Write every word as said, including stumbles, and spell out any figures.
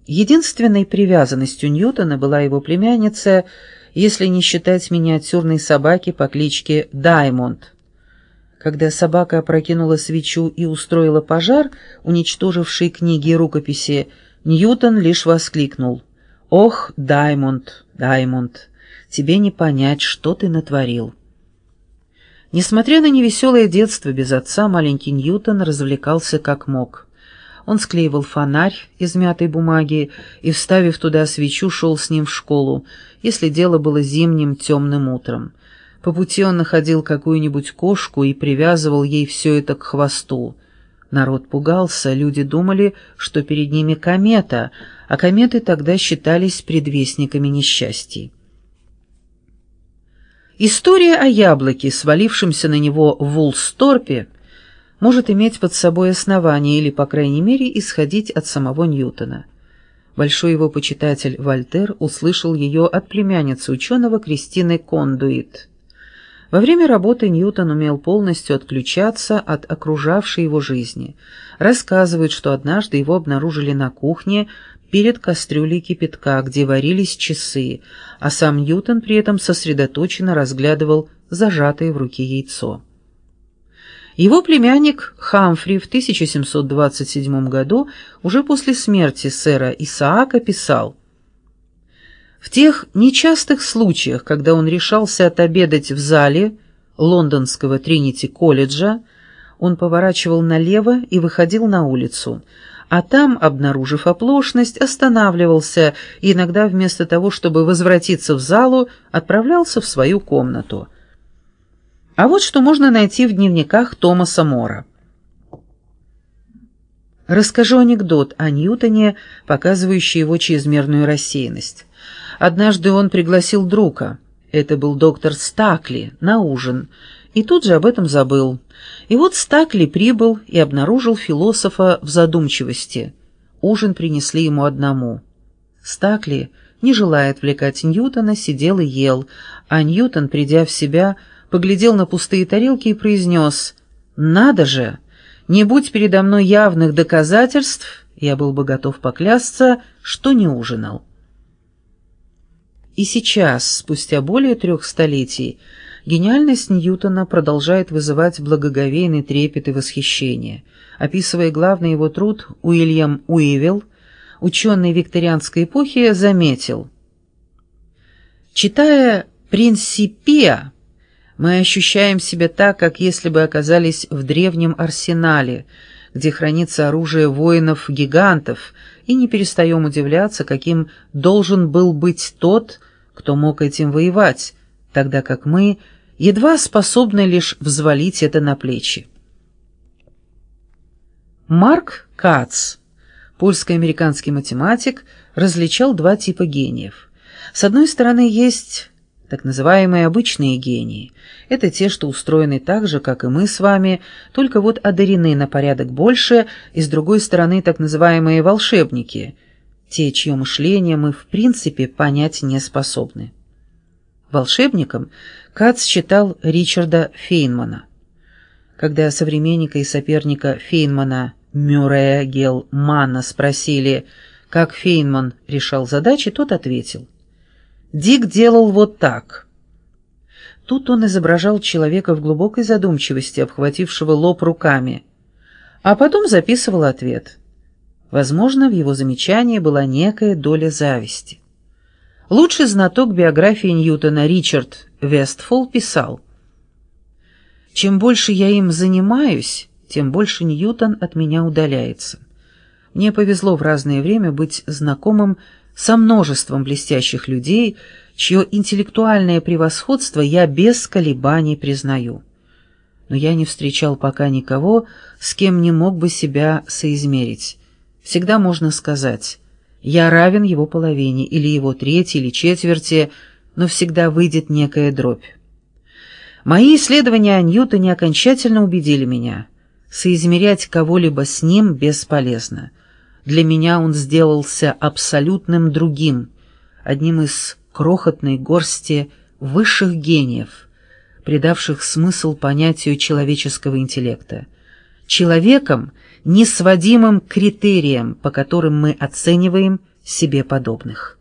Единственной привязанностью Ньютона была его племянница, если не считать миниатюрной собаки по кличке Даймонд. Когда собака опрокинула свечу и устроила пожар, уничтоживший книги и рукописи, Ньютон лишь воскликнул: «Ох, Даймонд, Даймонд, тебе не понять, что ты натворил». Несмотря на невеселое детство без отца, маленький Ньютон развлекался как мог. Он склеивал фонарь из мятой бумаги и, вставив туда свечу, шел с ним в школу, если дело было зимним темным утром. По пути он находил какую-нибудь кошку и привязывал ей все это к хвосту. Народ пугался, люди думали, что перед ними комета, а кометы тогда считались предвестниками несчастий. История о яблоке, свалившемся на него в Вулсторпе, может иметь под собой основание или, по крайней мере, исходить от самого Ньютона. Большой его почитатель Вольтер услышал ее от племянницы ученого Кристины Кондуит. Во время работы Ньютон умел полностью отключаться от окружавшей его жизни. Рассказывает, что однажды его обнаружили на кухне перед кастрюлей кипятка, где варились часы, а сам Ньютон при этом сосредоточенно разглядывал зажатое в руке яйцо. Его племянник Хамфри в тысяча семьсот двадцать седьмом году, уже после смерти сэра Исаака, писал: «В тех нечастых случаях, когда он решался отобедать в зале лондонского Тринити-колледжа, он поворачивал налево и выходил на улицу, а там, обнаружив оплошность, останавливался и иногда вместо того, чтобы возвратиться в залу, отправлялся в свою комнату». А вот что можно найти в дневниках Томаса Мора. Расскажу анекдот о Ньютоне, показывающий его чрезмерную рассеянность. Однажды он пригласил друга, это был доктор Стакли, на ужин, и тут же об этом забыл. И вот Стакли прибыл и обнаружил философа в задумчивости. Ужин принесли ему одному. Стакли, не желая отвлекать Ньютона, сидел и ел, а Ньютон, придя в себя, поглядел на пустые тарелки и произнес: «Надо же! Не будь передо мной явных доказательств, я был бы готов поклясться, что не ужинал». И сейчас, спустя более трех столетий, гениальность Ньютона продолжает вызывать благоговейный трепет и восхищение. Описывая главный его труд, Уильям Уивилл, ученый викторианской эпохи, заметил: «Читая «Принципиа», мы ощущаем себя так, как если бы оказались в древнем арсенале, где хранится оружие воинов-гигантов, и не перестаем удивляться, каким должен был быть тот, кто мог этим воевать, тогда как мы едва способны лишь взвалить это на плечи». Марк Кац, польско-американский математик, различал два типа гениев. С одной стороны, есть так называемые обычные гении. Это те, что устроены так же, как и мы с вами, только вот одарены на порядок больше, и с другой стороны, так называемые волшебники, те, чье мышление мы в принципе понять не способны. Волшебником Кац считал Ричарда Фейнмана. Когда современника и соперника Фейнмана Мюррея Гелмана спросили, как Фейнман решал задачи, тот ответил: «Дик делал вот так». Тут он изображал человека в глубокой задумчивости, обхватившего лоб руками, а потом записывал ответ. Возможно, в его замечании была некая доля зависти. Лучший знаток биографии Ньютона Ричард Вестфол писал: «Чем больше я им занимаюсь, тем больше Ньютон от меня удаляется. Мне повезло в разное время быть знакомым со множеством блестящих людей, чье интеллектуальное превосходство я без колебаний признаю. Но я не встречал пока никого, с кем не мог бы себя соизмерить. Всегда можно сказать: я равен его половине, или его трети, или четверти, но всегда выйдет некая дробь. Мои исследования о Ньютоне окончательно убедили меня: соизмерять кого-либо с ним бесполезно. Для меня он сделался абсолютным другим, одним из крохотной горсти высших гениев, придавших смысл понятию человеческого интеллекта, человеком, несводимым к критериям, по которым мы оцениваем себе подобных.